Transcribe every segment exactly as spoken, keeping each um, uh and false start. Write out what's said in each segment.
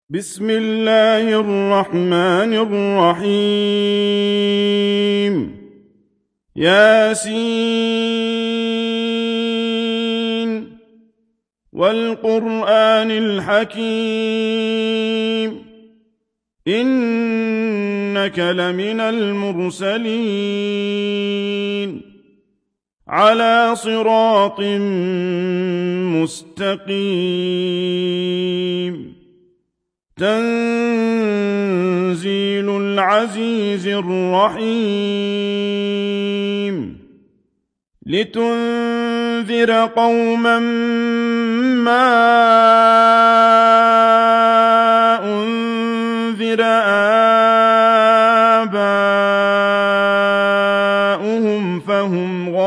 بسم الله الرحمن الرحيم ياسين والقرآن الحكيم إنك لمن المرسلين على صراط مستقيم تنزيل العزيز الرحيم لتنذر قوما ما أنذر آباؤهم فهم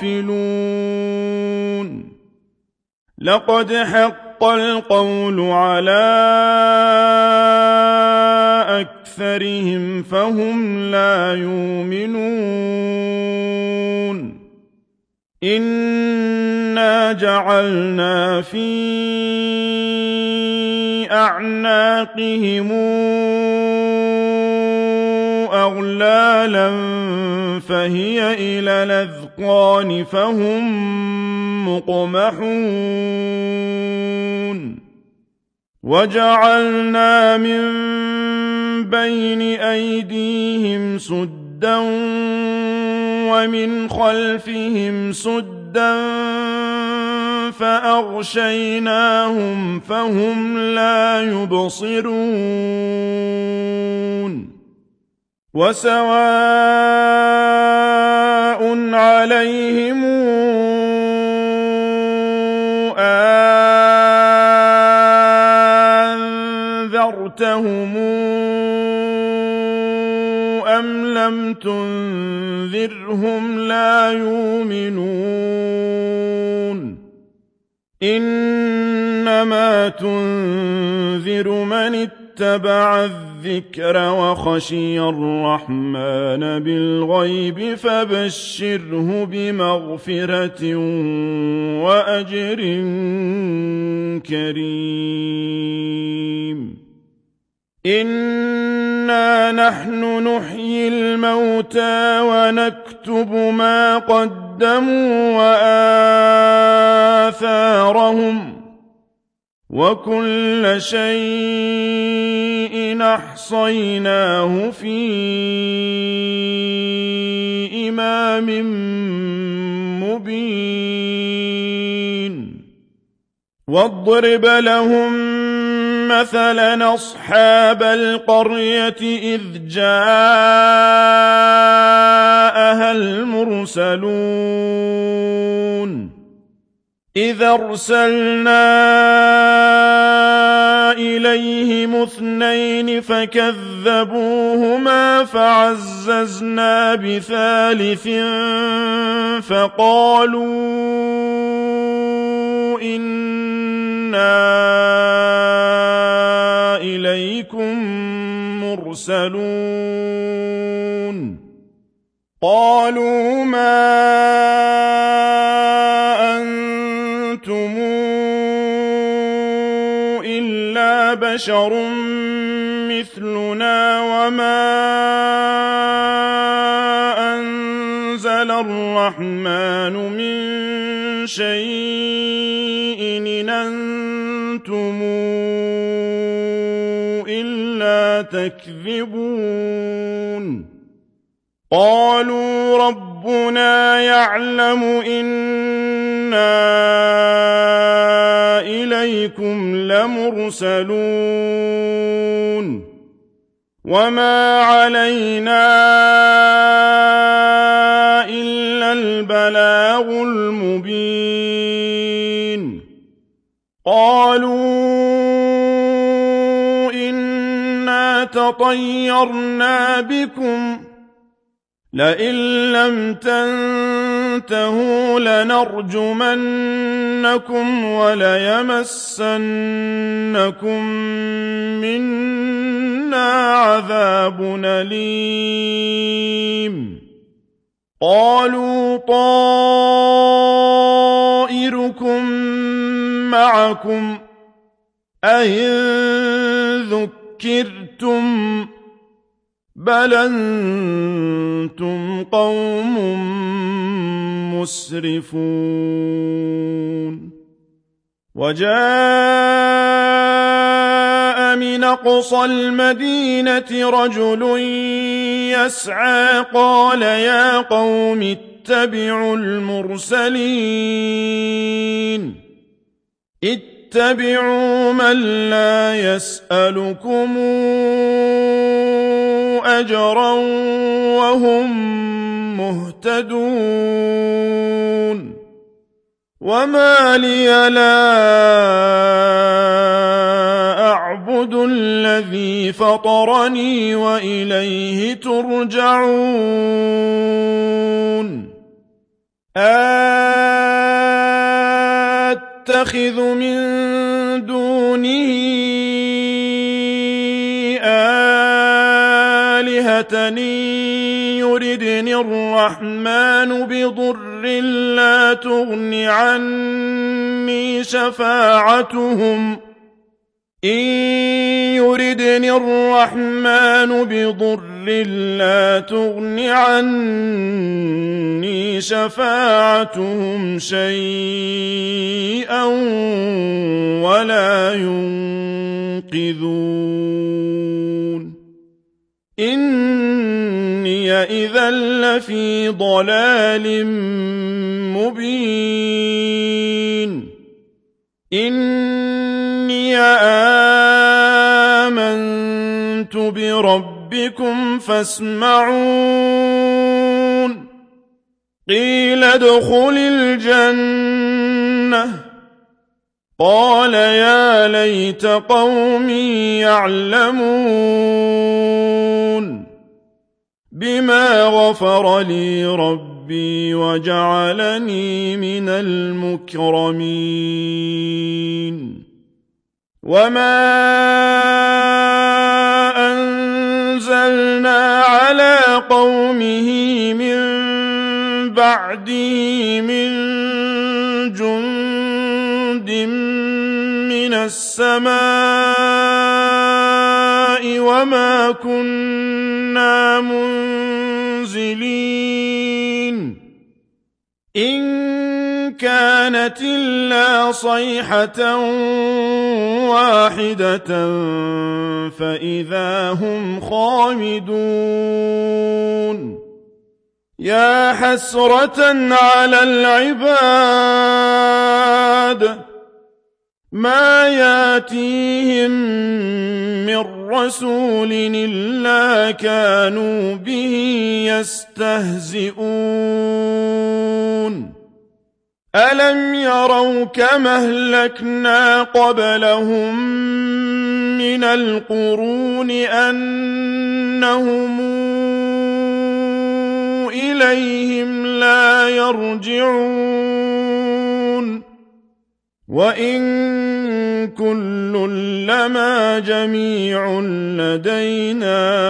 غافلون لقد حق القول على أكثرهم فهم لا يؤمنون إنا جعلنا في أعناقهم أغلالا فهي إلى الأذقان فهم مقمحون وجعلنا من بين أيديهم سدا ومن خلفهم سدا فأغشيناهم فهم لا يبصرون وسواء عليهم أنذرتهم أم لم تنذرهم لا يؤمنون إنما تنذر من اتبع الذكر وخشي الرحمن بالغيب فبشره بمغفرة وأجر كريم إنا نحن نحيي الموتى ونكتب ما قدموا وآثارهم وكل شيء أحصيناه في إمام مبين واضرب لهم مثلا أصحاب القرية إذ جاءها المرسلون إذ أرسلنا إليهم اثنين فكذبوهما فعززنا بثالث فقالوا إنا إليكم مرسلون قالوا ما أنتم إلا بشر مثلنا وما أنزل الرحمن من شيء إن أنتم إلا تكذبون قالوا ربنا يعلم إنا إليكم لمرسلون وما علينا إلا البلاغ المبين قالوا إنا تطيرنا بكم لئن لم تنتهوا لنرجمنكم وليمسنكم منا عذاب أليم قالوا طائركم معكم أئن ذكرتم بل أنتم قوم مسرفون وجاء من أقصى المدينة رجل يسعى قال يا قوم اتبعوا المرسلين اتبعوا من لا يسألكم أجرا وهم مهتدون وما لي لا أعبد الذي فطرني وإليه ترجعون أتخذ من دونه آلهة يردني الرحمن بضر لا تغن عني شفاعتهم إن يردني الرحمن بضر لا تغن عني شفاعتهم شيئا ولا ينقذون إني إذا لفي ضلال مبين إني آمنت بربكم فاسمعون قيل ادخل الجنة قال يا ليت قومي يعلمون بما غفر لي ربي وجعلني من المكرمين وما أنزلنا على قومه من بعده من جند من السماء وما كنا منزلين إن كانت إلا صيحة واحدة فإذا هم خامدون يا حسرة على العباد ما ياتيهم من رسول إلا كانوا به يستهزئون ألم يروا كما أهلكنا قبلهم من القرون أنهم إليهم لا يرجعون وإن كل لما جميع لدينا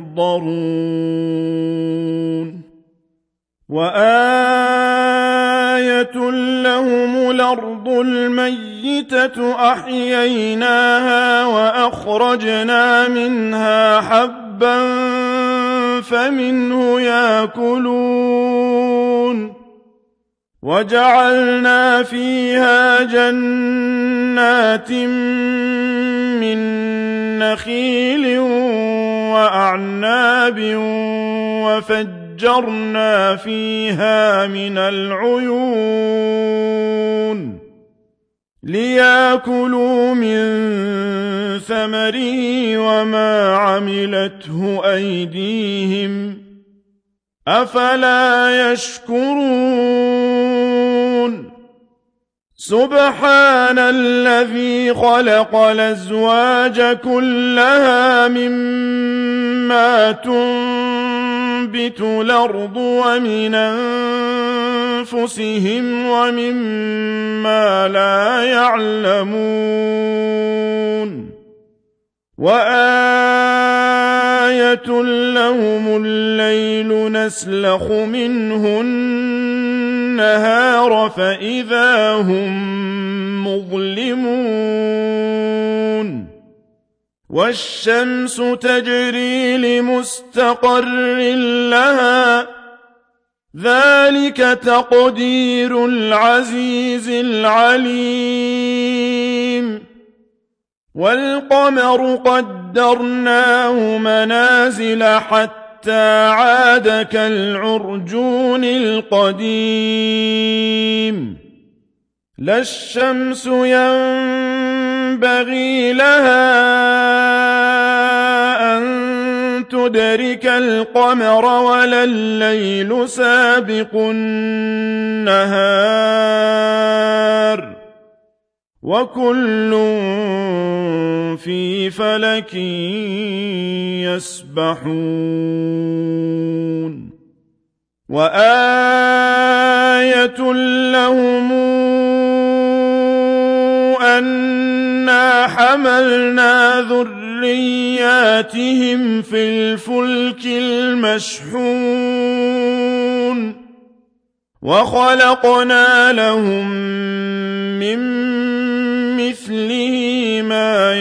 محضرون وآية لهم الأرض الميتة أحييناها وأخرجنا منها حبا فمنه يأكلون وجعلنا فيها جنات من نخيل وأعناب وفجرنا فيها من العيون ليأكلوا من ثمره وما عملته أيديهم أفلا يشكرون سبحان الذي خلق الأزواج كلها مما تنبت الأرض ومن أنفسهم ومما لا يعلمون وآية لهم الليل نسلخ منه النهار فإذا هم مظلمون والشمس تجري لمستقر لها ذلك تقدير العزيز العليم والقمر قدرناه منازل حتى عاد كالعرجون القديم لا الشمس ينبغي لها أن تدرك القمر ولا الليل سابق النهار وكل في فلك يسبحون وآية لهم أنا حملنا ذرياتهم في الفلك المشحون وخلقنا لهم من مثله ما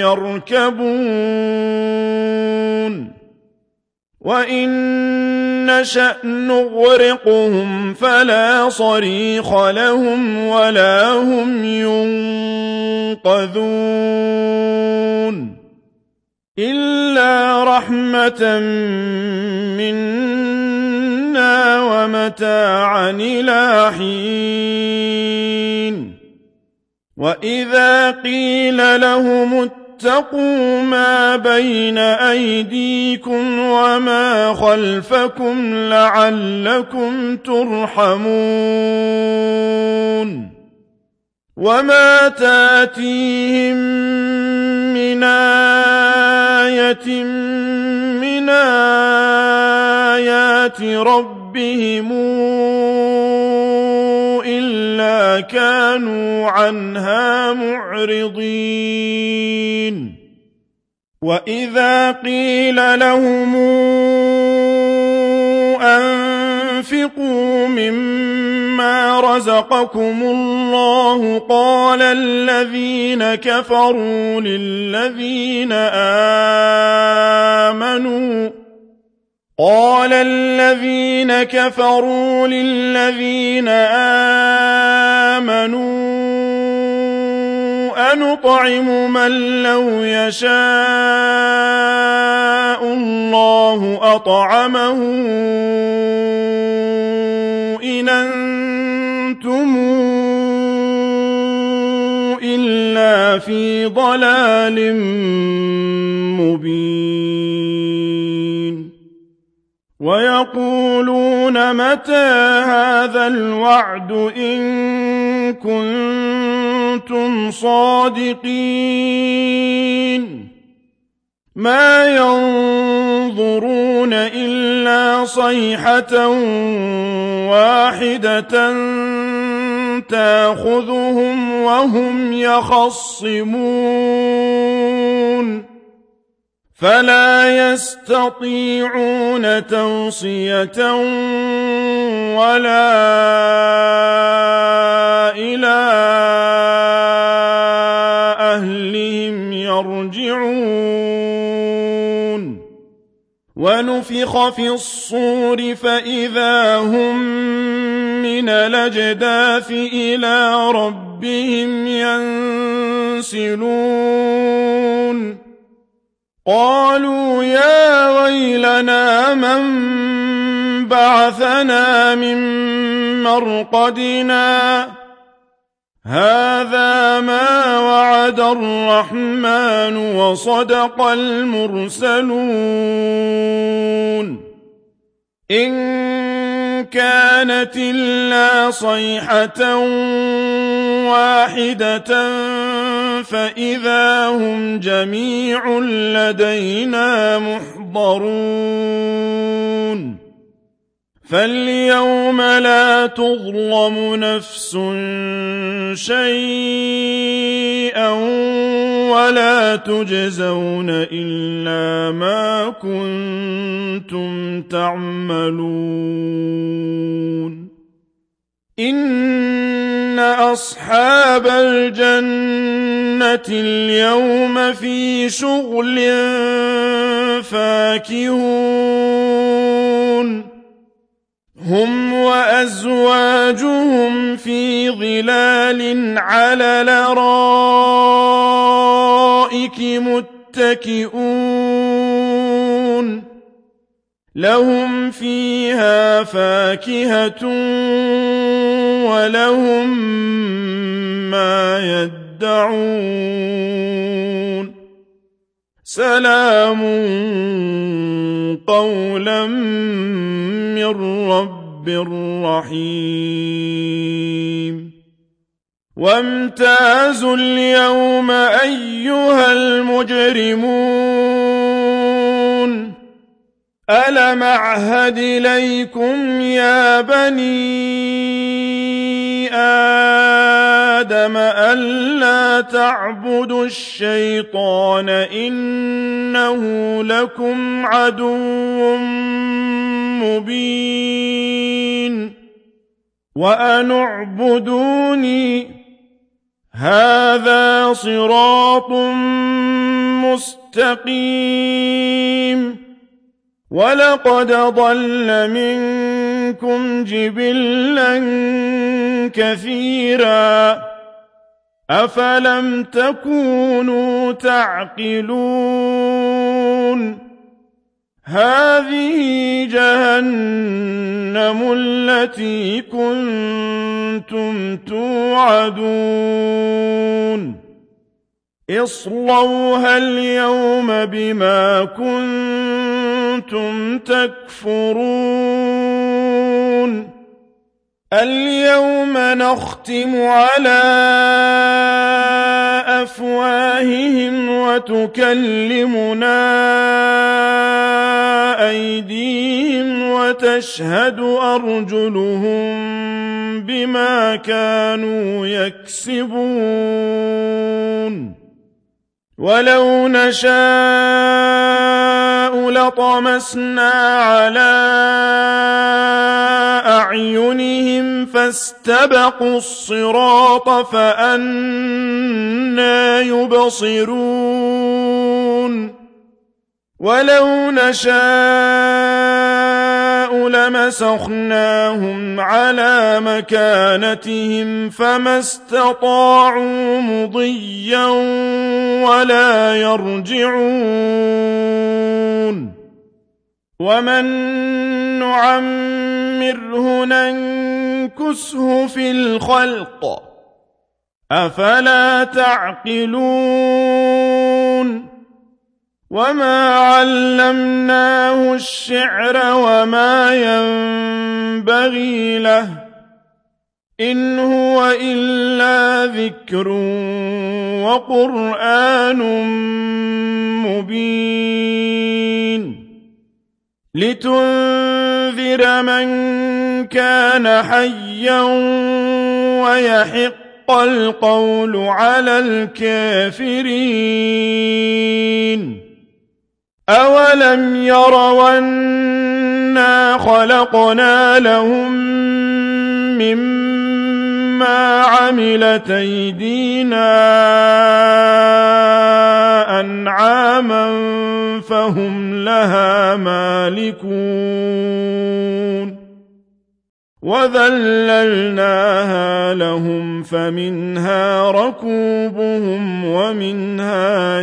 يركبون وإن نشأ نغرقهم فلا صريخ لهم ولا هم ينقذون إلا رحمة منا ومتاعا إلى حين وإذا قيل لهم اتقوا ما بين أيديكم وما خلفكم لعلكم ترحمون وما تاتيهم من آية من آيات ربهم إلا كانوا عنها معرضين وإذا قيل لهم أنفقوا مما رزقكم الله قال الذين كفروا للذين آمنوا قال الذين كفروا للذين آمنوا أنطعم من لو يشاء الله أطعمه إن أنتم إلا في ضلال مبين ويقولون متى هذا الوعد إن كنتم صادقين ما ينظرون إلا صيحة واحدة تأخذهم وهم يخصمون فلا يستطيعون توصية ولا إلى أهلهم يرجعون ونفخ في الصور فإذا هم من الأجداث إلى ربهم ينسلون قالوا يا ويلنا من بعثنا من مرقدنا هذا ما وعد الرحمن وصدق المرسلون إن كانت إلا صيحة واحدة فإذا هم جميع لدينا محضرون فاليوم لا تظلم نفس شيئا ولا تجزون إلا ما كنتم تعملون إن إن أصحاب الجنة اليوم في شغل فاكهون هم وأزواجهم في ظلال على الأرائك متكئون لهم فيها فاكهة ولهم ما يدعون سلام قولا من رب رحيم وامتازوا اليوم أيها المجرمون ألم أعهد إليكم يا بني آدم ألا تعبدوا الشيطان إنه لكم عدو مبين وأن اعبدوني هذا صراط مستقيم ولقد ضل منكم جبلا كثيرا أفلم تكونوا تعقلون هذه جهنم التي كنتم توعدون اصلوها اليوم بما كنتم تكفرون اليوم نختم على أفواههم وتكلمنا أيديهم وتشهد أرجلهم بما كانوا يكسبون ولو نشاء لطمسنا على أعينهم فاستبقوا الصراط فأنى يبصرون ولو نشاء لمسخناهم على مكانتهم فما استطاعوا مضيا ولا يرجعون ومن نعمره ننكسه في الخلق أفلا تعقلون وما علمناه الشعر وما ينبغي له إن هو إلا ذكر وقرآن مبين لتنذر من كان حيا ويحق القول على الكافرين أولم يروا أنا خلقنا لهم مما عملت أيدينا أنعاما فهم لها مالكون وذللناها لهم فمنها ركوبهم ومنها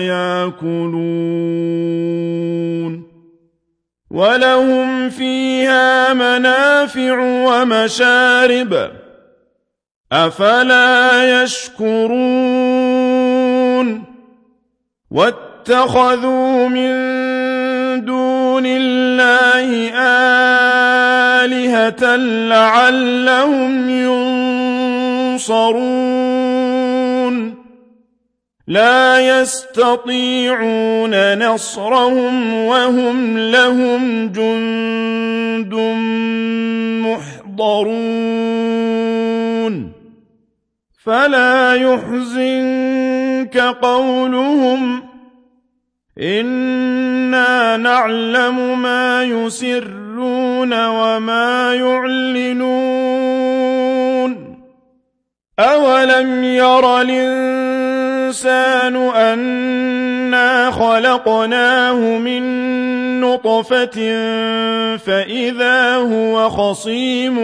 يأكلون ولهم فيها منافع ومشارب أفلا يشكرون واتخذوا من دون الله آلهة لعلهم ينصرون لا يستطيعون نصرهم وهم لهم جند محضرون فلا يحزنك قولهم إنا نعلم ما يسرون وما يعلنون أَوَلَمْ يَرَ الْإِنسَانُ أَنَّا خَلَقْنَاهُ مِن نُّطْفَةٍ فَإِذَا هُوَ خَصِيمٌ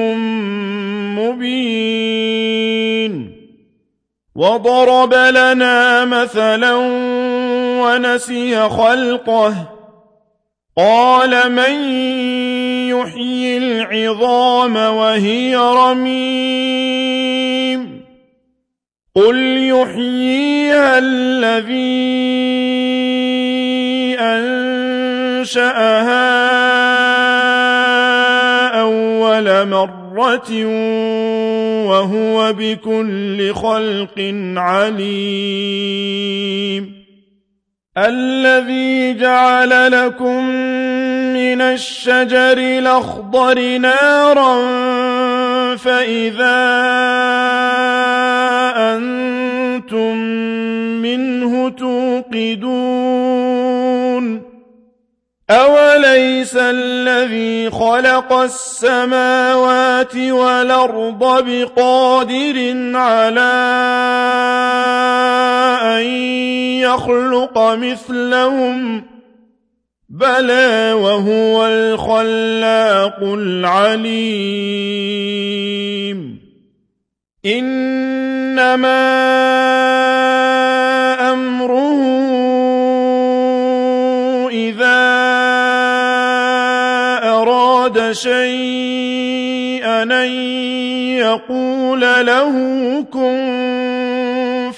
مُّبِينٌ وَضَرَبَ لَنَا مَثَلًا وَنَسِيَ خَلْقَهُ قَالَ مَن يُحْيِي الْعِظَامَ وَهِيَ رَمِيمٌ قُلْ يُحْيِيهَا الَّذِي أَنشَأَهَا أَوَّلَ مَرَّةٍ وَهُوَ بِكُلِّ خَلْقٍ عَلِيمٌ الَّذِي جَعَلَ لَكُم مِّنَ الشَّجَرِ الْأَخْضَرِ نَارًا فَإِذَا أَنتُم مِّنْهُ تُوقِدُونَ أَوَلَيْسَ الَّذِي خَلَقَ السَّمَاوَاتِ وَالْأَرْضَ بِقَادِرٍ عَلَىٰ أَن يَخْلُقَ مِثْلَهُم بَلَىٰ وَهُوَ الْخَلَّاقُ الْعَلِيمُ إِنَّمَا أَمْرُهُ إِذَا أَرَادَ شَيْئًا أَن يَقُولَ لَهُ كُن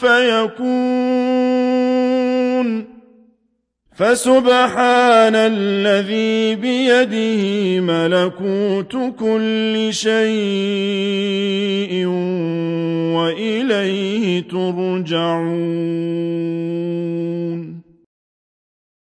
فَيَكُونُ فَسُبْحَانَ الَّذِي بِيَدِهِ مَلَكُوتُ كُلِّ شَيْءٍ وَإِلَيْهِ تُرْجَعُونَ